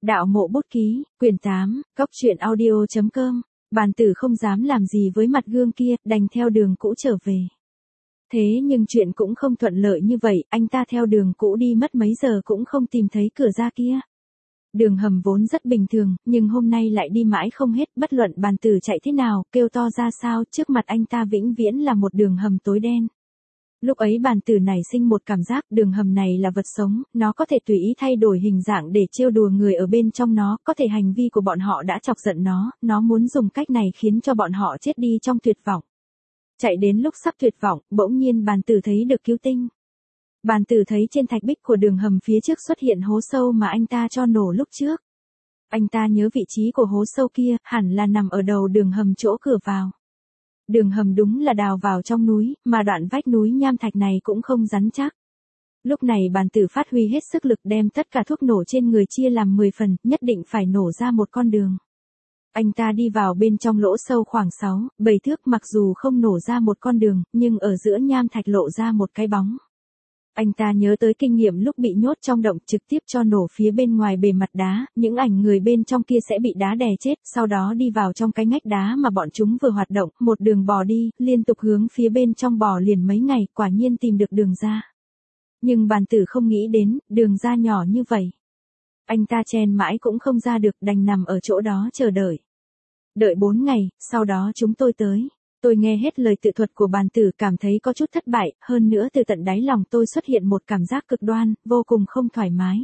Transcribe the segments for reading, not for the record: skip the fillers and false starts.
Đạo mộ bút ký, quyển 8, Cóc truyện audio.com, bàn tử không dám làm gì với mặt gương kia, đành theo đường cũ trở về. Thế nhưng chuyện cũng không thuận lợi như vậy, anh ta theo đường cũ đi mất mấy giờ cũng không tìm thấy cửa ra kia. Đường hầm vốn rất bình thường, nhưng hôm nay lại đi mãi không hết, bất luận bàn tử chạy thế nào, kêu to ra sao, trước mặt anh ta vĩnh viễn là một đường hầm tối đen. Lúc ấy bàn tử nảy sinh một cảm giác đường hầm này là vật sống, nó có thể tùy ý thay đổi hình dạng để trêu đùa người ở bên trong nó, có thể hành vi của bọn họ đã chọc giận nó muốn dùng cách này khiến cho bọn họ chết đi trong tuyệt vọng. Chạy đến lúc sắp tuyệt vọng, bỗng nhiên bàn tử thấy được cứu tinh. Bàn tử thấy trên thạch bích của đường hầm phía trước xuất hiện hố sâu mà anh ta cho nổ lúc trước. Anh ta nhớ vị trí của hố sâu kia, hẳn là nằm ở đầu đường hầm chỗ cửa vào. Đường hầm đúng là đào vào trong núi, mà đoạn vách núi nham thạch này cũng không rắn chắc. Lúc này bàn tử phát huy hết sức lực đem tất cả thuốc nổ trên người chia làm 10 phần, nhất định phải nổ ra một con đường. Anh ta đi vào bên trong lỗ sâu khoảng 6-7 thước, mặc dù không nổ ra một con đường, nhưng ở giữa nham thạch lộ ra một cái bóng. Anh ta nhớ tới kinh nghiệm lúc bị nhốt trong động, trực tiếp cho nổ phía bên ngoài bề mặt đá, những ảnh người bên trong kia sẽ bị đá đè chết, sau đó đi vào trong cái ngách đá mà bọn chúng vừa hoạt động, một đường bò đi, liên tục hướng phía bên trong bò liền mấy ngày, quả nhiên tìm được đường ra. Nhưng bàn tử không nghĩ đến, đường ra nhỏ như vậy. Anh ta chen mãi cũng không ra được, đành nằm ở chỗ đó chờ đợi. Đợi 4 ngày, sau đó chúng tôi tới. Tôi nghe hết lời tự thuật của bàn tử cảm thấy có chút thất bại, hơn nữa từ tận đáy lòng tôi xuất hiện một cảm giác cực đoan, vô cùng không thoải mái.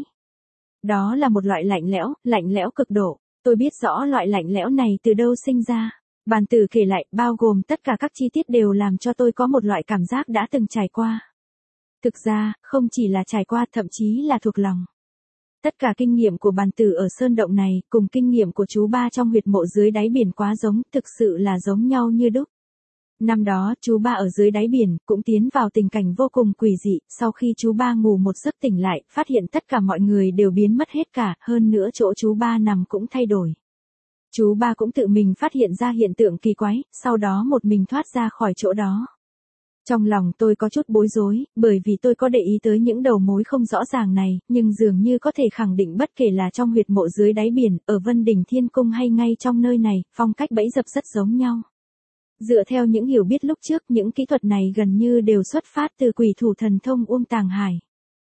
Đó là một loại lạnh lẽo cực độ. Tôi biết rõ loại lạnh lẽo này từ đâu sinh ra. Bàn tử kể lại, bao gồm tất cả các chi tiết đều làm cho tôi có một loại cảm giác đã từng trải qua. Thực ra, không chỉ là trải qua, thậm chí là thuộc lòng. Tất cả kinh nghiệm của bàn tử ở sơn động này, cùng kinh nghiệm của chú ba trong huyệt mộ dưới đáy biển quá giống, thực sự là giống nhau như đúc. Năm đó, chú ba ở dưới đáy biển, cũng tiến vào tình cảnh vô cùng quỷ dị, sau khi chú ba ngủ một giấc tỉnh lại, phát hiện tất cả mọi người đều biến mất hết cả, hơn nữa chỗ chú ba nằm cũng thay đổi. Chú ba cũng tự mình phát hiện ra hiện tượng kỳ quái, sau đó một mình thoát ra khỏi chỗ đó. Trong lòng tôi có chút bối rối, bởi vì tôi có để ý tới những đầu mối không rõ ràng này, nhưng dường như có thể khẳng định bất kể là trong huyệt mộ dưới đáy biển, ở Vân Đình Thiên Cung hay ngay trong nơi này, phong cách bẫy dập rất giống nhau. Dựa theo những hiểu biết lúc trước, những kỹ thuật này gần như đều xuất phát từ quỷ thủ thần thông Uông Tàng Hải.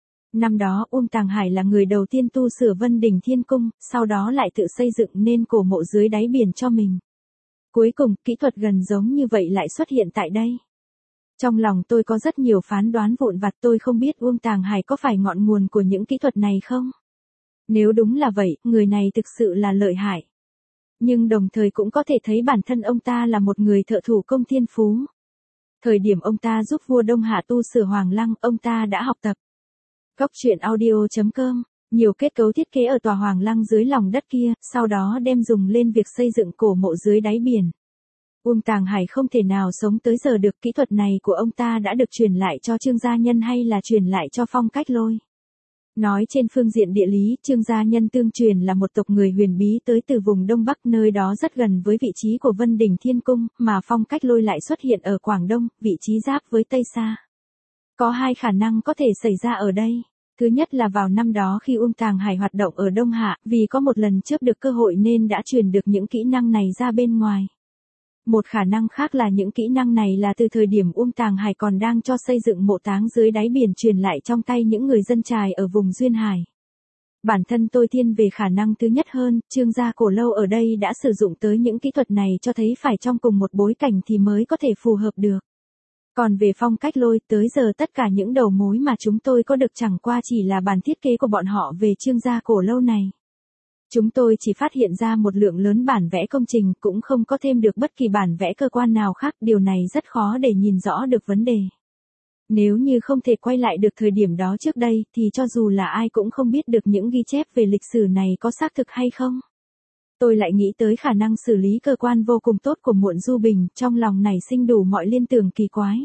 Năm đó Uông Tàng Hải là người đầu tiên tu sửa Vân Đình Thiên Cung, sau đó lại tự xây dựng nên cổ mộ dưới đáy biển cho mình. Cuối cùng, kỹ thuật gần giống như vậy lại xuất hiện tại đây. Trong lòng tôi có rất nhiều phán đoán vụn vặt, tôi không biết Uông Tàng Hải có phải ngọn nguồn của những kỹ thuật này không? Nếu đúng là vậy, người này thực sự là lợi hại. Nhưng đồng thời cũng có thể thấy bản thân ông ta là một người thợ thủ công thiên phú. Thời điểm ông ta giúp vua Đông Hạ tu sửa Hoàng Lăng, ông ta đã học tập. Cóc truyện audio.com, nhiều kết cấu thiết kế ở tòa Hoàng Lăng dưới lòng đất kia, sau đó đem dùng lên việc xây dựng cổ mộ dưới đáy biển. Uông Tàng Hải không thể nào sống tới giờ được, kỹ thuật này của ông ta đã được truyền lại cho Trương Gia Nhân hay là truyền lại cho Phong Cách Lôi. Nói trên phương diện địa lý, Trương Gia Nhân tương truyền là một tộc người huyền bí tới từ vùng Đông Bắc, nơi đó rất gần với vị trí của Vân Đình Thiên Cung, mà Phong Cách Lôi lại xuất hiện ở Quảng Đông, vị trí giáp với Tây Sa. Có hai khả năng có thể xảy ra ở đây. Thứ nhất là vào năm đó khi Uông Tàng Hải hoạt động ở Đông Hạ, vì có một lần chớp được cơ hội nên đã truyền được những kỹ năng này ra bên ngoài. Một khả năng khác là những kỹ năng này là từ thời điểm Uông Tàng Hải còn đang cho xây dựng mộ táng dưới đáy biển truyền lại trong tay những người dân chài ở vùng Duyên Hải. Bản thân tôi thiên về khả năng thứ nhất hơn, Trương gia Cổ Lâu ở đây đã sử dụng tới những kỹ thuật này cho thấy phải trong cùng một bối cảnh thì mới có thể phù hợp được. Còn về Phong Cách Lôi, tới giờ tất cả những đầu mối mà chúng tôi có được chẳng qua chỉ là bản thiết kế của bọn họ về Trương gia Cổ Lâu này. Chúng tôi chỉ phát hiện ra một lượng lớn bản vẽ công trình, cũng không có thêm được bất kỳ bản vẽ cơ quan nào khác, điều này rất khó để nhìn rõ được vấn đề. Nếu như không thể quay lại được thời điểm đó trước đây, thì cho dù là ai cũng không biết được những ghi chép về lịch sử này có xác thực hay không. Tôi lại nghĩ tới khả năng xử lý cơ quan vô cùng tốt của Muộn Du Bình, trong lòng nảy sinh đủ mọi liên tưởng kỳ quái.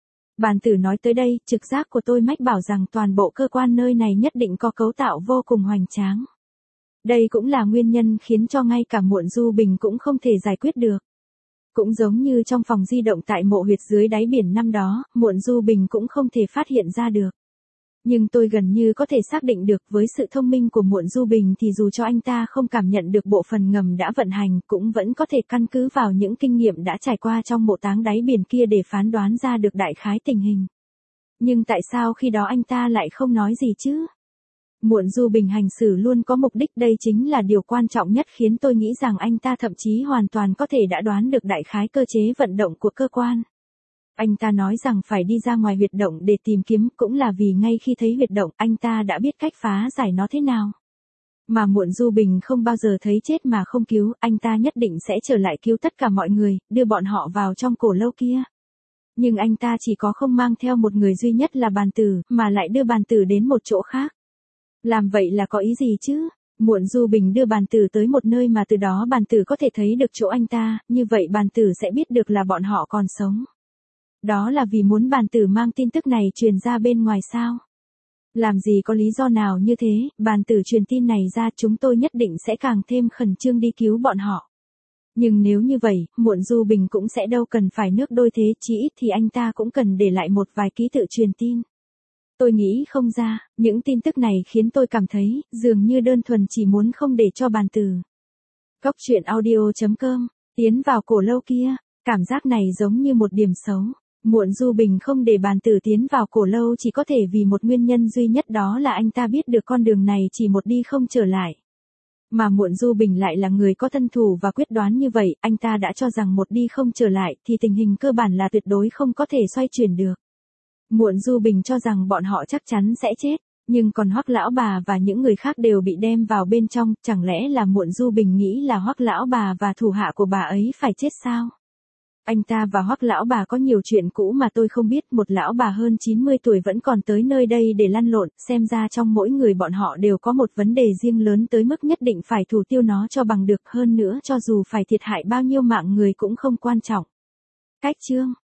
Bàn tử nói tới đây, trực giác của tôi mách bảo rằng toàn bộ cơ quan nơi này nhất định có cấu tạo vô cùng hoành tráng. Đây cũng là nguyên nhân khiến cho ngay cả Muộn Du Bình cũng không thể giải quyết được. Cũng giống như trong phòng di động tại mộ huyệt dưới đáy biển năm đó, Muộn Du Bình cũng không thể phát hiện ra được. Nhưng tôi gần như có thể xác định được với sự thông minh của Muộn Du Bình thì dù cho anh ta không cảm nhận được bộ phận ngầm đã vận hành cũng vẫn có thể căn cứ vào những kinh nghiệm đã trải qua trong mộ táng đáy biển kia để phán đoán ra được đại khái tình hình. Nhưng tại sao khi đó anh ta lại không nói gì chứ? Muộn Du Bình hành xử luôn có mục đích, đây chính là điều quan trọng nhất khiến tôi nghĩ rằng anh ta thậm chí hoàn toàn có thể đã đoán được đại khái cơ chế vận động của cơ quan. Anh ta nói rằng phải đi ra ngoài huyệt động để tìm kiếm cũng là vì ngay khi thấy huyệt động anh ta đã biết cách phá giải nó thế nào. Mà Muộn Du Bình không bao giờ thấy chết mà không cứu, anh ta nhất định sẽ trở lại cứu tất cả mọi người, đưa bọn họ vào trong cổ lâu kia. Nhưng anh ta chỉ có không mang theo một người duy nhất là bàn tử, mà lại đưa bàn tử đến một chỗ khác. Làm vậy là có ý gì chứ? Muộn Du Bình đưa bàn tử tới một nơi mà từ đó bàn tử có thể thấy được chỗ anh ta, như vậy bàn tử sẽ biết được là bọn họ còn sống. Đó là vì muốn bàn tử mang tin tức này truyền ra bên ngoài sao? Làm gì có lý do nào như thế, bàn tử truyền tin này ra chúng tôi nhất định sẽ càng thêm khẩn trương đi cứu bọn họ. Nhưng nếu như vậy, Muộn Du Bình cũng sẽ đâu cần phải nước đôi thế, chỉ ít thì anh ta cũng cần để lại một vài ký tự truyền tin. Tôi nghĩ không ra, những tin tức này khiến tôi cảm thấy, dường như đơn thuần chỉ muốn không để cho bàn tử. Góc truyện audio.com, tiến vào cổ lâu kia, cảm giác này giống như một điểm xấu. Muộn Du Bình không để bàn tử tiến vào cổ lâu chỉ có thể vì một nguyên nhân duy nhất, đó là anh ta biết được con đường này chỉ một đi không trở lại. Mà Muộn Du Bình lại là người có thân thủ và quyết đoán như vậy, anh ta đã cho rằng một đi không trở lại thì tình hình cơ bản là tuyệt đối không có thể xoay chuyển được. Muộn Du Bình cho rằng bọn họ chắc chắn sẽ chết, nhưng còn Hoắc lão bà và những người khác đều bị đem vào bên trong, chẳng lẽ là Muộn Du Bình nghĩ là Hoắc lão bà và thủ hạ của bà ấy phải chết sao? Anh ta và Hoắc lão bà có nhiều chuyện cũ mà tôi không biết, một lão bà hơn 90 tuổi vẫn còn tới nơi đây để lăn lộn, xem ra trong mỗi người bọn họ đều có một vấn đề riêng lớn tới mức nhất định phải thủ tiêu nó cho bằng được, hơn nữa cho dù phải thiệt hại bao nhiêu mạng người cũng không quan trọng. Cách chương